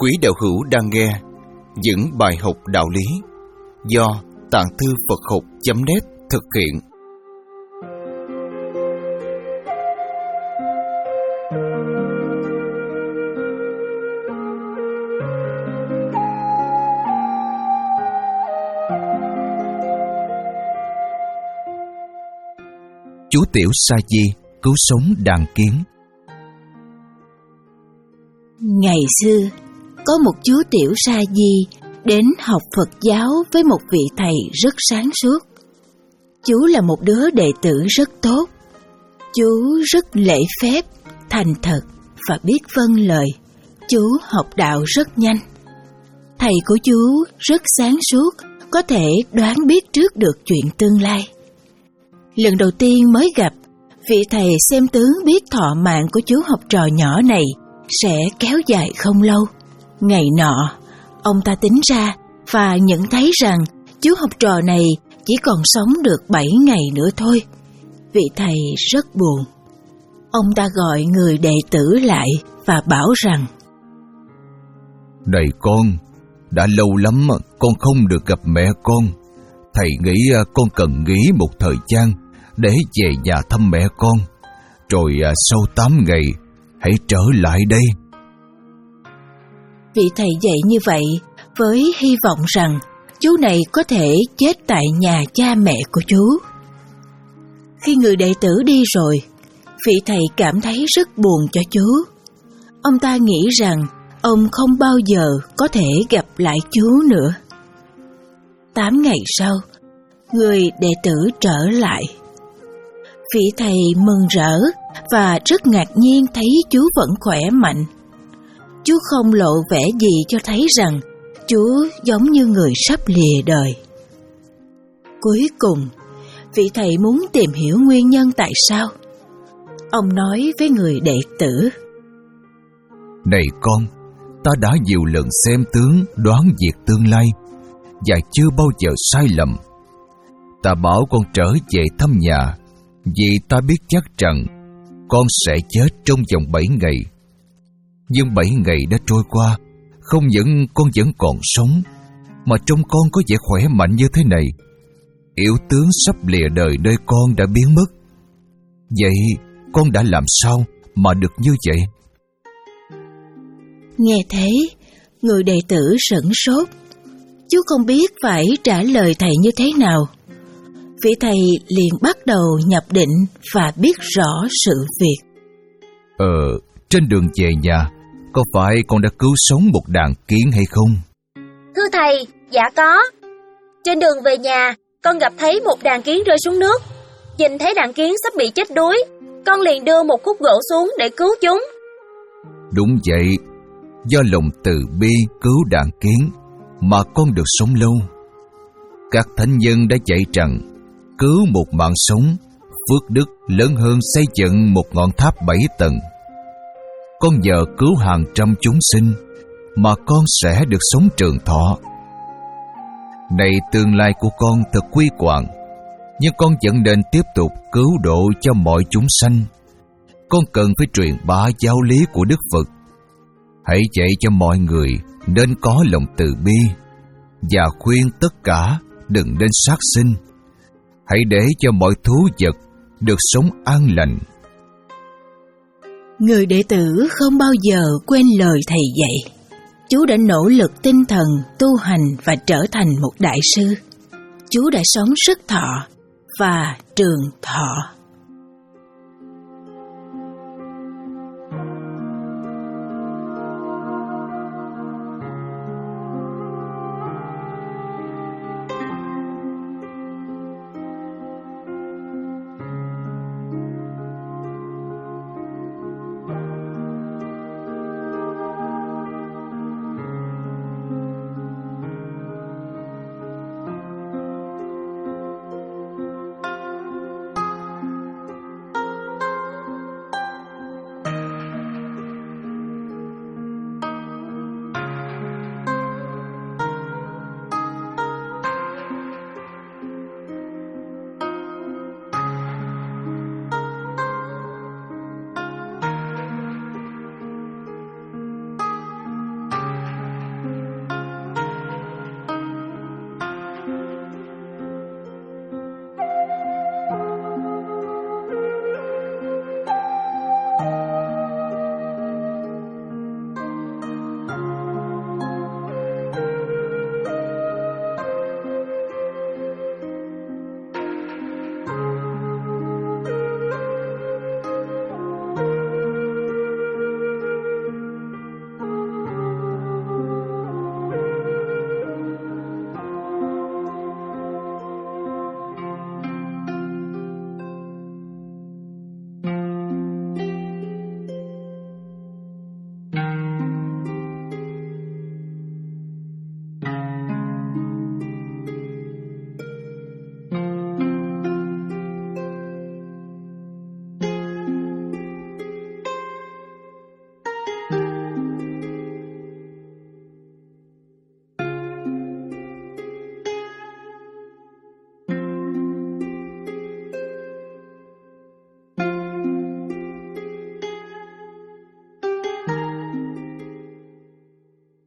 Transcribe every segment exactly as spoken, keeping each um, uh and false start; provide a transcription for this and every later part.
Quý đạo hữu đang nghe những bài học đạo lý do Tạng Thư Phật Học chấm net thực hiện. Chú tiểu sa di cứu sống đàn kiến. Ngày xưa, có một chú tiểu sa di đến học Phật giáo với một vị thầy rất sáng suốt. Chú là một đứa đệ tử rất tốt. Chú rất lễ phép, thành thật và biết vâng lời. Chú học đạo rất nhanh. Thầy của chú rất sáng suốt, có thể đoán biết trước được chuyện tương lai. Lần đầu tiên mới gặp, vị thầy xem tướng biết thọ mạng của chú học trò nhỏ này sẽ kéo dài không lâu. Ngày nọ, ông ta tính ra và nhận thấy rằng chú học trò này chỉ còn sống được bảy ngày nữa thôi. Vị thầy rất buồn. Ông ta gọi người đệ tử lại và bảo rằng: Này con, đã lâu lắm con không được gặp mẹ con. Thầy nghĩ con cần nghỉ một thời gian để về nhà thăm mẹ con. Rồi sau tám ngày, hãy trở lại đây. Vị thầy dạy như vậy với hy vọng rằng chú này có thể chết tại nhà cha mẹ của chú. Khi người đệ tử đi rồi, vị thầy cảm thấy rất buồn cho chú. Ông ta nghĩ rằng ông không bao giờ có thể gặp lại chú nữa. Tám ngày sau, người đệ tử trở lại. Vị thầy mừng rỡ và rất ngạc nhiên thấy chú vẫn khỏe mạnh. Chú không lộ vẻ gì cho thấy rằng chú giống như người sắp lìa đời. Cuối cùng, vị thầy muốn tìm hiểu nguyên nhân tại sao. Ông nói với người đệ tử: Này con, ta đã nhiều lần xem tướng đoán việc tương lai và chưa bao giờ sai lầm. Ta bảo con trở về thăm nhà vì ta biết chắc rằng con sẽ chết trong vòng bảy ngày. Nhưng bảy ngày đã trôi qua, không những con vẫn còn sống, mà trông con có vẻ khỏe mạnh như thế này. Yếu tướng sắp lìa đời nơi con đã biến mất. Vậy con đã làm sao mà được như vậy? Nghe thế, người đệ tử sửng sốt. Chú không biết phải trả lời thầy như thế nào. Vị thầy liền bắt đầu nhập định và biết rõ sự việc. Ờ, trên đường về nhà, có phải con đã cứu sống một đàn kiến hay không? Thưa thầy, dạ có. Trên đường về nhà, con gặp thấy một đàn kiến rơi xuống nước. Nhìn thấy đàn kiến sắp bị chết đuối, con liền đưa một khúc gỗ xuống để cứu chúng. Đúng vậy, do lòng từ bi cứu đàn kiến mà con được sống lâu. Các thánh nhân đã dạy rằng cứu một mạng sống, phước đức lớn hơn xây dựng một ngọn tháp bảy tầng. Con nhờ cứu hàng trăm chúng sinh mà con sẽ được sống trường thọ. Này, tương lai của con thật quy hoàng, nhưng con vẫn nên tiếp tục cứu độ cho mọi chúng sanh. Con cần phải truyền bá giáo lý của Đức Phật. Hãy dạy cho mọi người nên có lòng từ bi và khuyên tất cả đừng nên sát sinh. Hãy để cho mọi thú vật được sống an lành. Người đệ tử không bao giờ quên lời thầy dạy. Chú đã nỗ lực tinh thần, tu hành và trở thành một đại sư. Chú đã sống rất thọ và trường thọ.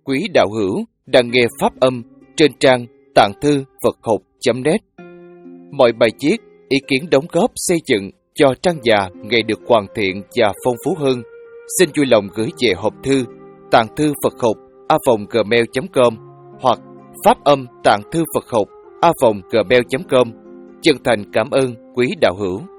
quý đạo hữu đang nghe pháp âm trên trang tạng thư Phật học chấm net. Mọi bài viết, ý kiến đóng góp xây dựng cho trang già ngày được hoàn thiện và phong phú hơn, xin vui lòng gửi về hộp thư tạng thư Phật học a vòng gmail chấm com hoặc pháp âm tạng thư Phật học a vòng gmail chấm com. Chân thành cảm ơn quý đạo hữu.